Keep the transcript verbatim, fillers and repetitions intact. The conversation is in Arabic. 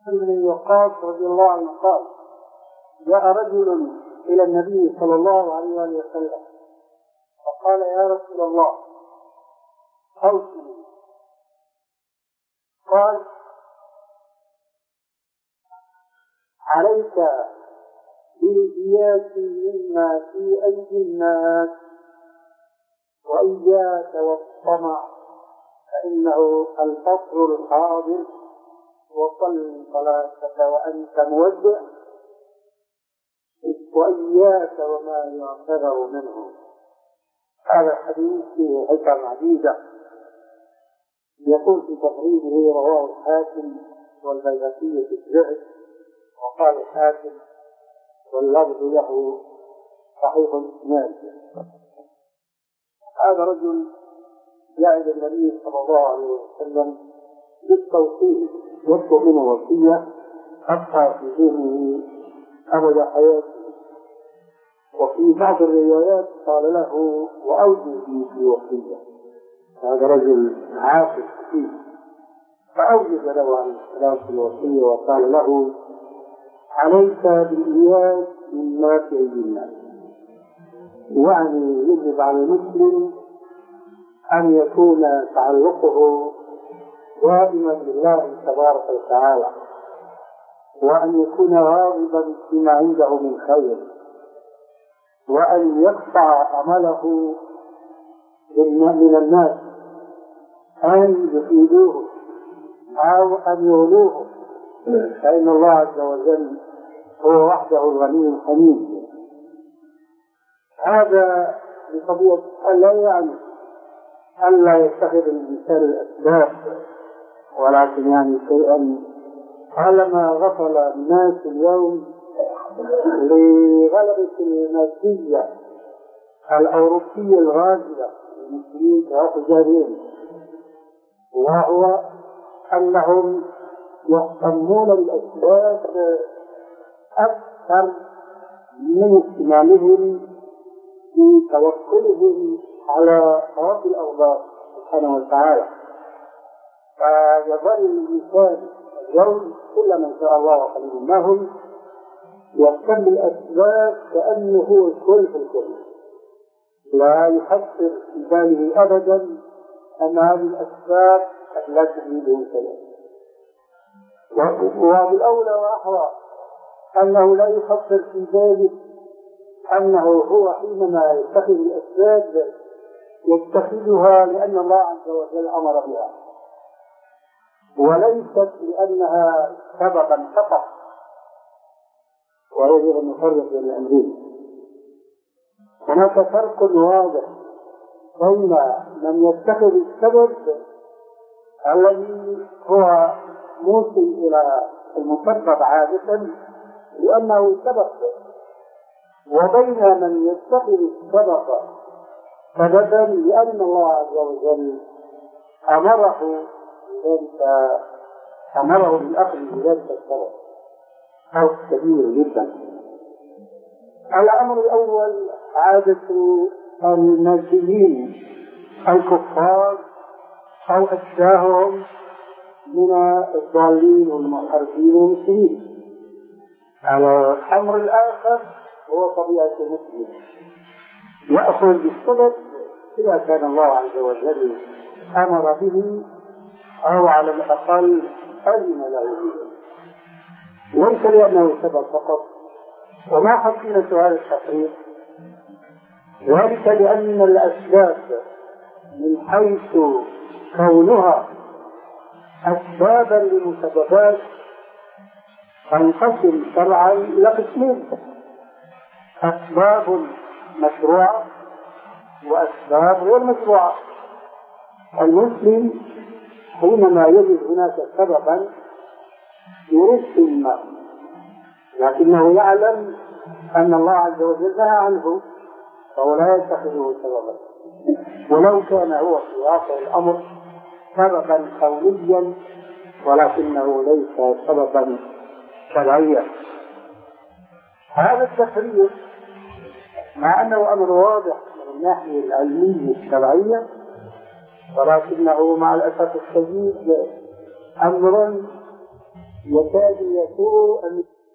بن وقاص رضي الله عنه قال: جاء رجل إلى النبي صلى الله عليه وسلم فقال: يا رسول الله أوصني. قال: عليك بالإياس مما في أيدي الناس وإياك والطمع فإنه الفصل الحاضر، وصل صلاتك وأنت مودع، وإياك وما يعتذر منه. هذا الحديث فيه حكم عديدة يقول في تقريبه: رواه الحاكم والبيهقي في الزهد، وقال الحاكم واللفظ له صحيح الإسناد. هذا رجل جاء إلى النبي صلى الله عليه وسلم بالتوصية، يطلب منه وصية أبقى في دينه أبد حياته. وفي بعض الروايات قال له: وأوجز لي في وصية. هذا رجل عاقل فيه، فأوجز له عليه السلام في الوصية وقال له: عليك بالإياس مما في أيدي الناس. يعني يجب على المسلم أن يكون تعلقه دائما بالله تبارك وتعالى، وأن يكون راغبا فيما عنده من خير، وأن يقطع أمله من الناس أن يفيدوه أو أن يولوه، فإن الله عز وجل هو وحده الغني الحميد. هذا بطبيعة لا يعني ألا يتخذ الإنسان الأسباب، ولكن يعني شيئا طالما غفل الناس اليوم لغلبة المادية الأوروبية الغازية المسلمين في جارين، وهو أنهم يهتمون بالأسباب أكثر من اهتمامهم بتوكلهم على رب الأرباب سبحانه وتعالى. فيظل الإنسان اليوم كل من شاء الله وقليل منهم يهتم بالأسباب كأنه هو الكل في الكل، لا يفكر في باله أبدا أن هذه الأسباب قد لا تفيده شيئا. وبالأولى وأحرى أنه لا يفكر في باله أنه هو حينما يتخذ الأسباب يتخذها لأن الله عز وجل أمر بها، وليست لأنها سببا فقط. ويجب أن نفرق بين الأمرين. هناك فرق واضح بين من يتخذ السبب الذي هو موصل إلى المسبب عادة لأنه سبب، وبين من يتخذ السبب سببا لأن الله عز وجل أمره بذلك، أمره بالأخذ بذلك السبب. فرق كبير جدا. الأمر الأول عادة الماديين الكفار أو أشباههم من الضالين والمنحرفين والمسلمين. الأمر الآخر هو طبيعة المسلم، يأخذ بالسبب إذا كان الله عز وجل أمر به أو على الأقل أذن له به، ليس لأنه سبب فقط. وما حقيقة هذا التفريق؟ ذلك لأن الأسباب من حيث كونها أسبابا لمسببات تنقسم شرعا إلى قسمين: أسباب مشروعة وأسباب غير مشروعة. المسلم حينما يجد هناك سببا يريد الماء، لكنه يعلم أن الله عز وجل نهى عنه، فهو لا يتخذه سببا، ولو كان هو في واقع الأمر سببا كونيا ولكنه ليس سببا شرعيا. هذا التفريق مع أنه أمر واضح من الناحية العلمية الشرعية، ولكنه مع الأسف الشديد أمر يكاد يسوء أن